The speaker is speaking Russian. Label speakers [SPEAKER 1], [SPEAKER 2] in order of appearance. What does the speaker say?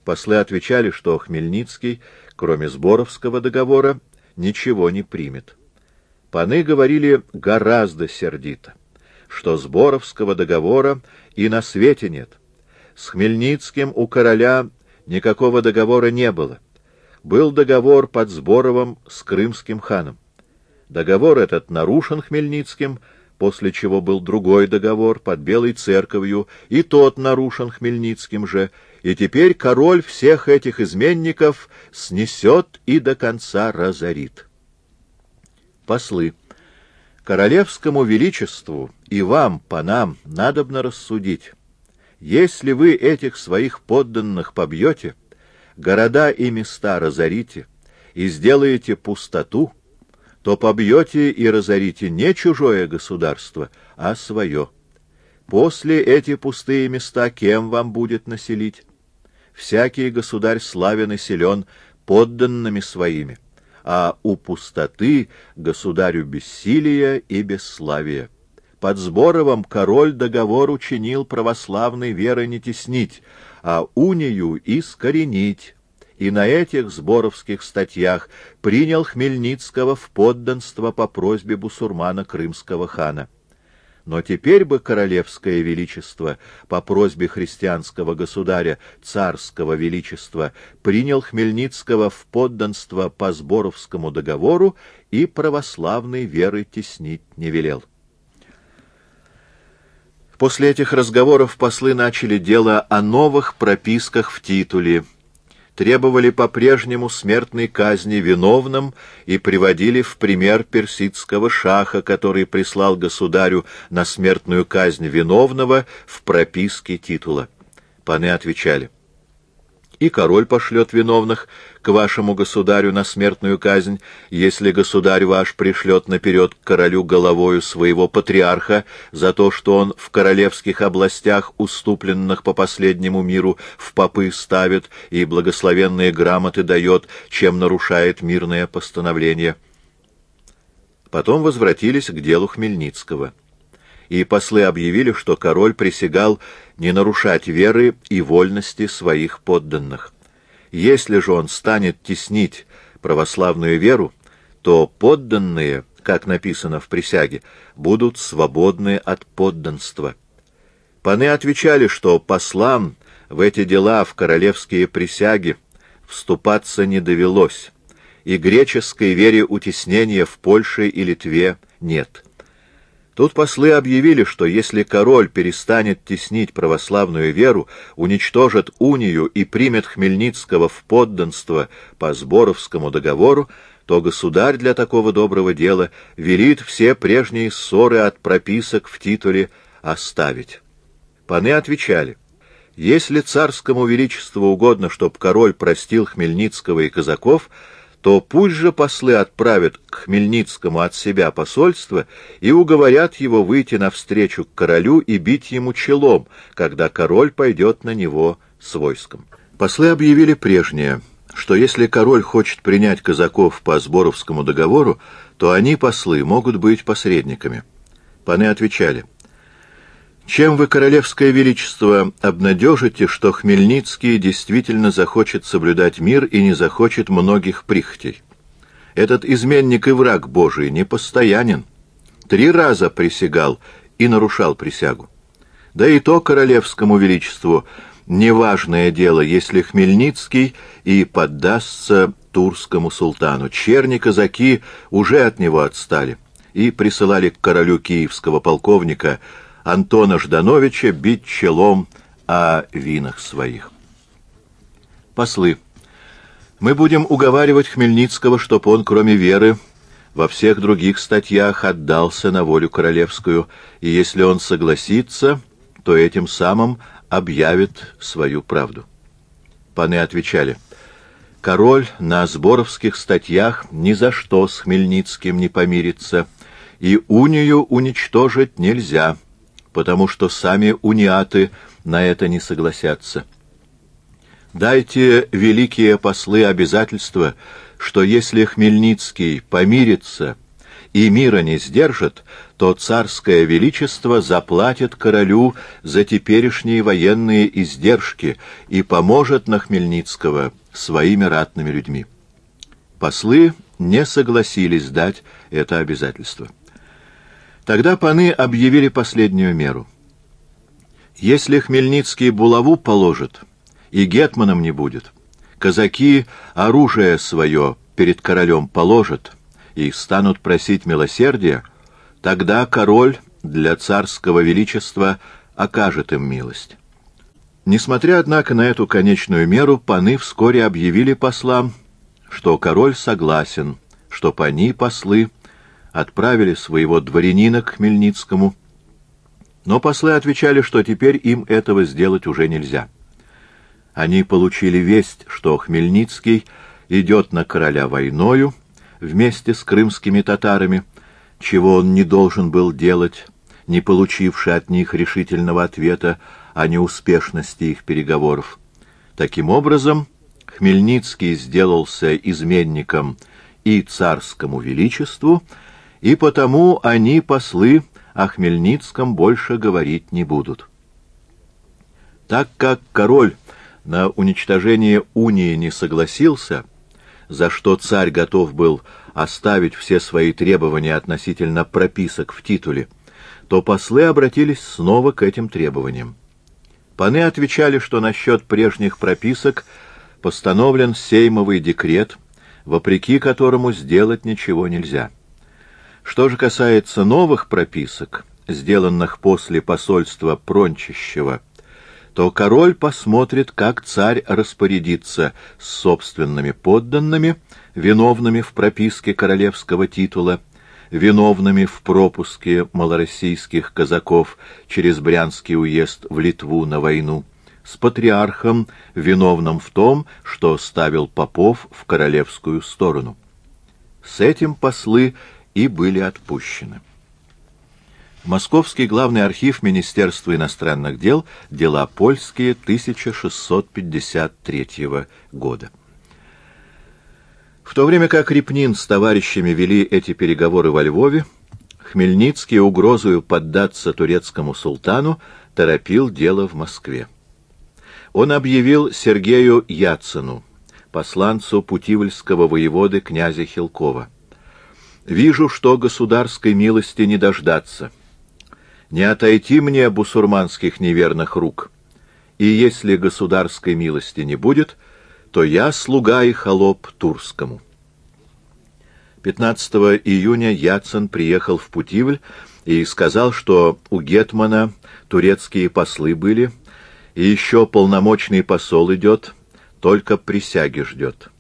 [SPEAKER 1] Послы отвечали, что Хмельницкий, кроме Сборовского договора, ничего не примет. Паны говорили гораздо сердито, что Сборовского договора и на свете нет. С Хмельницким у короля никакого договора не было. Был договор под Сборовым с крымским ханом. Договор этот нарушен Хмельницким, после чего был другой договор под Белой Церковью, и тот нарушен Хмельницким же, и теперь король всех этих изменников снесет и до конца разорит. Послы. Королевскому величеству и вам, панам, надобно рассудить. Если вы этих своих подданных побьете, города и места разорите и сделаете пустоту, то побьете и разорите не чужое государство, а свое. После эти пустые места кем вам будет населить? Всякий государь славен и силен подданными своими, а у пустоты государю бессилия и бесславия. Под Сборовым король договор учинил православной веры не теснить, а унию искоренить, и на этих сборовских статьях принял Хмельницкого в подданство по просьбе бусурмана крымского хана. Но теперь бы королевское величество по просьбе христианского государя царского величества принял Хмельницкого в подданство по Сборовскому договору и православной веры теснить не велел. После этих разговоров послы начали дело о новых прописках в титуле, требовали по-прежнему смертной казни виновным и приводили в пример персидского шаха, который прислал государю на смертную казнь виновного в прописке титула. Паны отвечали: и король пошлет виновных к вашему государю на смертную казнь, если государь ваш пришлет наперед к королю головою своего патриарха за то, что он в королевских областях, уступленных по последнему миру, в попы ставит и благословенные грамоты дает, чем нарушает мирное постановление. Потом возвратились к делу Хмельницкого. И послы объявили, что король присягал не нарушать веры и вольности своих подданных. Если же он станет теснить православную веру, то подданные, как написано в присяге, будут свободны от подданства. Паны отвечали, что послам в эти дела, в королевские присяги, вступаться не довелось, и греческой вере утеснения в Польше и Литве нет. Тут послы объявили, что если король перестанет теснить православную веру, уничтожит унию и примет Хмельницкого в подданство по Сборовскому договору, то государь для такого доброго дела велит все прежние ссоры от прописок в титуле оставить. Паны отвечали: если царскому величеству угодно, чтоб король простил Хмельницкого и казаков, то пусть же послы отправят к Хмельницкому от себя посольство и уговорят его выйти навстречу к королю и бить ему челом, когда король пойдет на него с войском. Послы объявили прежнее, что если король хочет принять казаков по Сборовскому договору, то они, послы, могут быть посредниками. Паны отвечали: чем вы, королевское величество, обнадежите, что Хмельницкий действительно захочет соблюдать мир и не захочет многих прихотей? Этот изменник и враг Божий непостоянен. 3 раза присягал и нарушал присягу. Да и то королевскому величеству неважное дело, если Хмельницкий и поддастся турскому султану. Черни-казаки уже от него отстали и присылали к королю киевского полковника Антона Ждановича бить челом о винах своих. Послы. Мы будем уговаривать Хмельницкого, чтоб он, кроме веры, во всех других статьях отдался на волю королевскую, и если он согласится, то этим самым объявит свою правду. Паны отвечали: король на Сборовских статьях ни за что с Хмельницким не помирится, и унию уничтожить нельзя, потому что сами униаты на это не согласятся. Дайте, великие послы, обязательство, что если Хмельницкий помирится и мира не сдержат, то царское величество заплатит королю за теперешние военные издержки и поможет на Хмельницкого своими ратными людьми. Послы не согласились дать это обязательство. Тогда паны объявили последнюю меру. Если Хмельницкий булаву положит и гетманом не будет, казаки оружие свое перед королем положат и станут просить милосердия, тогда король для царского величества окажет им милость. Несмотря, однако, на эту конечную меру, паны вскоре объявили послам, что король согласен, чтоб они, послы, отправили своего дворянина к Хмельницкому, но послы отвечали, что теперь им этого сделать уже нельзя. Они получили весть, что Хмельницкий идет на короля войною вместе с крымскими татарами, чего он не должен был делать, не получивши от них решительного ответа о неуспешности их переговоров. Таким образом, Хмельницкий сделался изменником и царскому величеству, и потому они, послы, о Хмельницком больше говорить не будут. Так как король на уничтожение унии не согласился, за что царь готов был оставить все свои требования относительно прописок в титуле, то послы обратились снова к этим требованиям. Паны отвечали, что насчет прежних прописок постановлен сеймовый декрет, вопреки которому сделать ничего нельзя. Что же касается новых прописок, сделанных после посольства Прончищева, то король посмотрит, как царь распорядится с собственными подданными, виновными в прописке королевского титула, виновными в пропуске малороссийских казаков через Брянский уезд в Литву на войну, с патриархом, виновным в том, что ставил попов в королевскую сторону. С этим послы и были отпущены. Московский главный архив Министерства иностранных дел, дела польские, 1653 года. В то время как Репнин с товарищами вели эти переговоры во Львове, Хмельницкий угрозою поддаться турецкому султану торопил дело в Москве. Он объявил Сергею Яцину, посланцу путивльского воеводы князя Хилкова: «Вижу, что государской милости не дождаться. Не отойти мне бусурманских неверных рук, и если государской милости не будет, то я слуга и холоп Турскому». 15 июня Яцин приехал в Путивль и сказал, что у гетмана турецкие послы были, и еще полномочный посол идет, только присяги ждет.